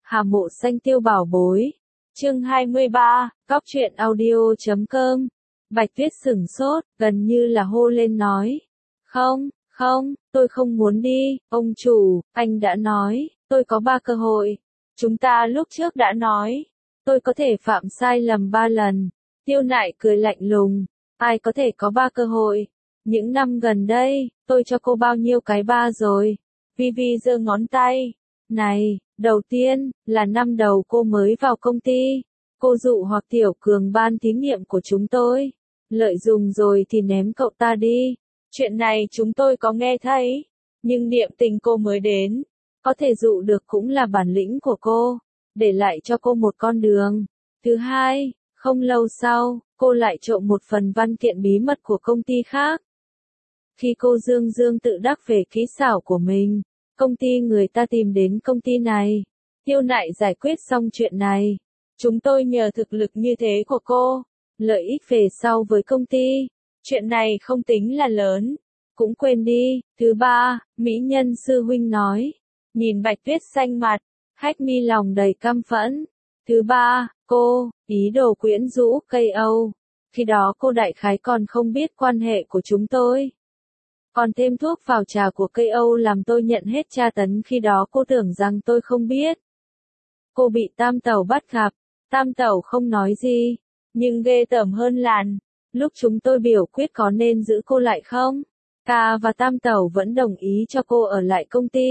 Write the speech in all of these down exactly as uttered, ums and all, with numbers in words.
Hà Mộ Xanh Tiêu Bảo Bối. Chương hai mươi ba, Cóc truyện audio chấm com. Bạch Tuyết sửng sốt, gần như là hô lên nói. Không, không, tôi không muốn đi, ông chủ, anh đã nói, tôi có ba cơ hội. Chúng ta lúc trước đã nói, tôi có thể phạm sai lầm ba lần. Tiêu Nại cười lạnh lùng, ai có thể có ba cơ hội. Những năm gần đây, tôi cho cô bao nhiêu cái ba rồi. Vi Vi giơ ngón tay. Này, đầu tiên, là năm đầu cô mới vào công ty. Cô dụ hoặc Tiểu Cường ban thí nghiệm của chúng tôi. Lợi dụng rồi thì ném cậu ta đi. Chuyện này chúng tôi có nghe thấy. Nhưng niệm tình cô mới đến. Có thể dụ được cũng là bản lĩnh của cô. Để lại cho cô một con đường. Thứ hai, không lâu sau, cô lại trộm một phần văn kiện bí mật của công ty khác. Khi cô dương dương tự đắc về kỹ xảo của mình, công ty người ta tìm đến công ty này. Tiêu Nại giải quyết xong chuyện này. Chúng tôi nhờ thực lực như thế của cô, lợi ích về sau với công ty. Chuyện này không tính là lớn. Cũng quên đi. Thứ ba, mỹ nhân sư huynh nói. Nhìn Bạch Tuyết xanh mặt, Hách Mi lòng đầy căm phẫn. Thứ ba, cô, ý đồ quyến rũ cây Âu. Khi đó cô đại khái còn không biết quan hệ của chúng tôi. Còn thêm thuốc vào trà của cây Âu làm tôi nhận hết tra tấn, khi đó cô tưởng rằng tôi không biết. Cô bị Tam Tẩu bắt gặp, Tam Tẩu không nói gì, nhưng ghê tởm hơn làn. Lúc chúng tôi biểu quyết có nên giữ cô lại không, Ca và Tam Tẩu vẫn đồng ý cho cô ở lại công ty.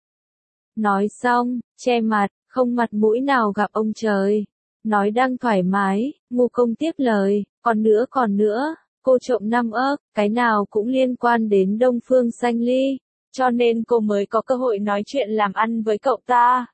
Nói xong, che mặt, không mặt mũi nào gặp ông trời. Nói đang thoải mái, Ngu Công tiếp lời, còn nữa còn nữa. Cô trộm năm ức, cái nào cũng liên quan đến Đông Phương Xanh Ly, cho nên cô mới có cơ hội nói chuyện làm ăn với cậu ta.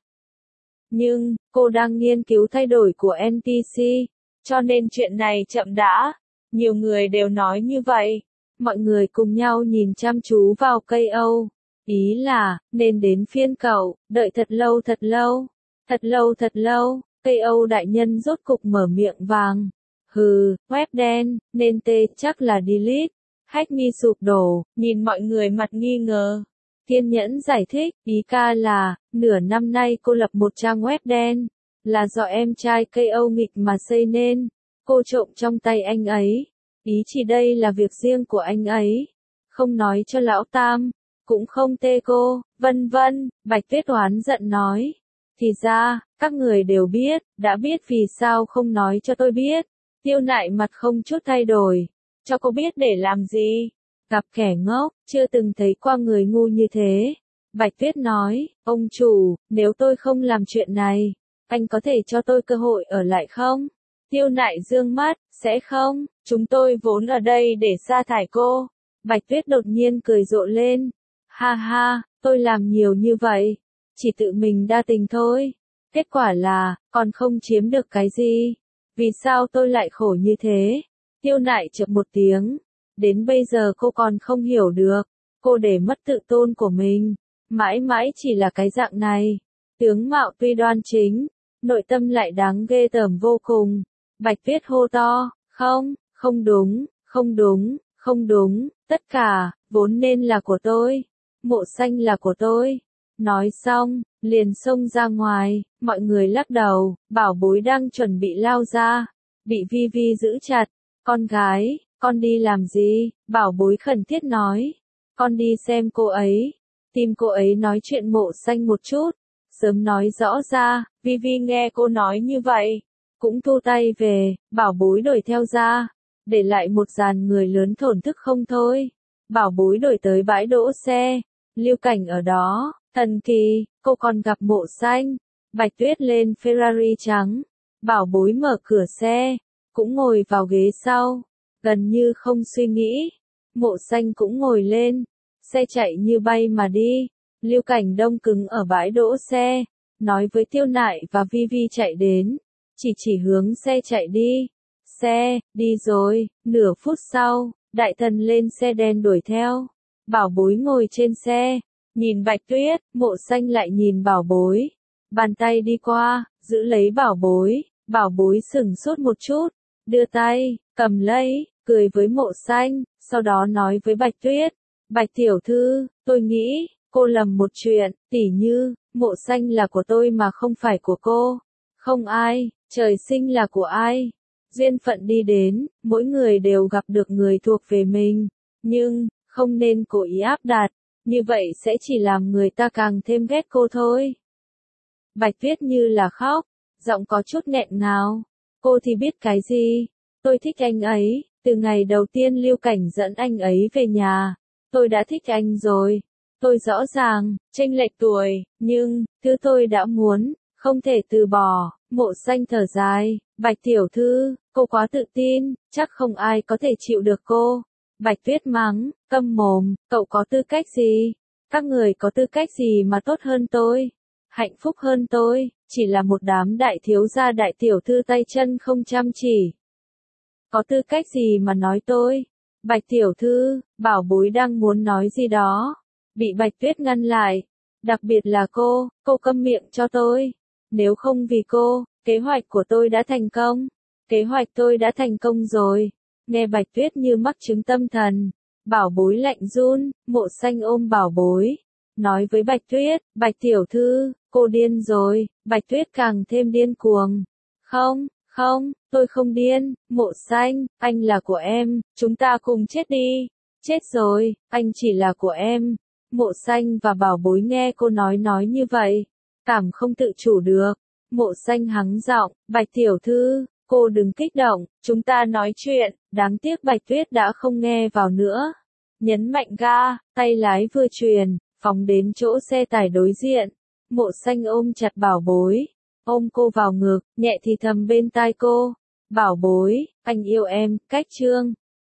Nhưng, cô đang nghiên cứu thay đổi của en pê xê, cho nên chuyện này chậm đã. Nhiều người đều nói như vậy. Mọi người cùng nhau nhìn chăm chú vào cây Âu. Ý là, nên đến phiên cậu, đợi thật lâu thật lâu, thật lâu thật lâu, cây Âu đại nhân rốt cục mở miệng vàng. Hừ, web đen, nên tê chắc là delete. Hách Mi sụp đổ, nhìn mọi người mặt nghi ngờ. Kiên nhẫn giải thích, ý ca là, nửa năm nay cô lập một trang web đen, là do em trai cây Âu nghịch mà xây nên. Cô trộm trong tay anh ấy. Ý chỉ đây là việc riêng của anh ấy. Không nói cho lão Tam, cũng không tê cô, vân vân. Bạch Tuyết oán giận nói. Thì ra, các người đều biết, đã biết vì sao không nói cho tôi biết. Tiêu Nại mặt không chút thay đổi. Cho cô biết để làm gì? Gặp kẻ ngốc, chưa từng thấy qua người ngu như thế. Bạch Tuyết nói, ông chủ, nếu tôi không làm chuyện này, anh có thể cho tôi cơ hội ở lại không? Tiêu Nại dương mắt, sẽ không, chúng tôi vốn ở đây để sa thải cô. Bạch Tuyết đột nhiên cười rộ lên. Ha ha, tôi làm nhiều như vậy, chỉ tự mình đa tình thôi. Kết quả là, còn không chiếm được cái gì. Vì sao tôi lại khổ như thế? Tiêu Nại chợt một tiếng. Đến bây giờ cô còn không hiểu được. Cô để mất tự tôn của mình. Mãi mãi chỉ là cái dạng này. Tướng mạo tuy đoan chính, nội tâm lại đáng ghê tởm vô cùng. Bạch Tuyết hô to. Không, không đúng, không đúng, không đúng. Tất cả, vốn nên là của tôi. Mộ Xanh là của tôi. Nói xong, liền xông ra ngoài, mọi người lắc đầu, Bảo Bối đang chuẩn bị lao ra, bị Vi Vi giữ chặt. Con gái, con đi làm gì? Bảo Bối khẩn thiết nói. Con đi xem cô ấy, tìm cô ấy nói chuyện Mộ Xanh một chút, sớm nói rõ ra. Vi Vi nghe cô nói như vậy, cũng thu tay về. Bảo Bối đuổi theo ra, để lại một dàn người lớn thổn thức không thôi. Bảo Bối đuổi tới bãi đỗ xe, Lưu Cảnh ở đó. Thần kỳ, cô còn gặp Mộ Xanh. Bạch Tuyết lên Ferrari trắng. Bảo Bối mở cửa xe, cũng ngồi vào ghế sau, gần như không suy nghĩ. Mộ Xanh cũng ngồi lên. Xe chạy như bay mà đi. Lưu Cảnh đông cứng ở bãi đỗ xe, nói với Tiêu Nại và Vi Vi chạy đến. Chỉ chỉ hướng xe chạy đi. Xe, đi rồi. Nửa phút sau, Đại Thần lên xe đen đuổi theo. Bảo Bối ngồi trên xe. Nhìn Bạch Tuyết, Mộ Xanh lại nhìn Bảo Bối. Bàn tay đi qua, giữ lấy Bảo Bối. Bảo Bối sửng sốt một chút, đưa tay, cầm lấy, cười với Mộ Xanh, sau đó nói với Bạch Tuyết. Bạch tiểu thư, tôi nghĩ, cô lầm một chuyện, tỉ như, Mộ Xanh là của tôi mà không phải của cô. Không ai, trời sinh là của ai. Duyên phận đi đến, mỗi người đều gặp được người thuộc về mình. Nhưng, không nên cố ý áp đặt, như vậy sẽ chỉ làm người ta càng thêm ghét cô thôi. Bạch Tuyết như là khóc, giọng có chút nghẹn ngào. Cô thì biết cái gì? Tôi thích anh ấy, từ ngày đầu tiên Lưu Cảnh dẫn anh ấy về nhà. Tôi đã thích anh rồi. Tôi rõ ràng, chênh lệch tuổi, nhưng, thứ tôi đã muốn, không thể từ bỏ. Mộ Xanh thở dài, Bạch tiểu thư, cô quá tự tin, chắc không ai có thể chịu được cô. Bạch Tuyết mắng, câm mồm, cậu có tư cách gì? Các người có tư cách gì mà tốt hơn tôi? Hạnh phúc hơn tôi, chỉ là một đám đại thiếu gia đại tiểu thư tay chân không chăm chỉ. Có tư cách gì mà nói tôi? Bạch tiểu thư, bảo bối đang muốn nói gì đó. Bị Bạch Tuyết ngăn lại. Đặc biệt là cô, cô câm miệng cho tôi. Nếu không vì cô, kế hoạch của tôi đã thành công. Kế hoạch tôi đã thành công rồi. Nghe Bạch Tuyết như mắc chứng tâm thần. Bảo bối lạnh run, Mộ Xanh ôm bảo bối. Nói với Bạch Tuyết, Bạch tiểu thư, cô điên rồi. Bạch Tuyết càng thêm điên cuồng. Không, không, tôi không điên. Mộ Xanh, anh là của em, chúng ta cùng chết đi. Chết rồi, anh chỉ là của em. Mộ Xanh và bảo bối nghe cô nói nói như vậy. Cảm không tự chủ được. Mộ Xanh hắng giọng, Bạch tiểu thư, cô đừng kích động, chúng ta nói chuyện. Đáng tiếc Bạch Tuyết đã không nghe vào nữa. Nhấn mạnh ga, tay lái vừa truyền, phóng đến chỗ xe tải đối diện. Mộ Xanh ôm chặt bảo bối, ôm cô vào ngực, nhẹ thì thầm bên tai cô. Bảo bối, anh yêu em, cách chương.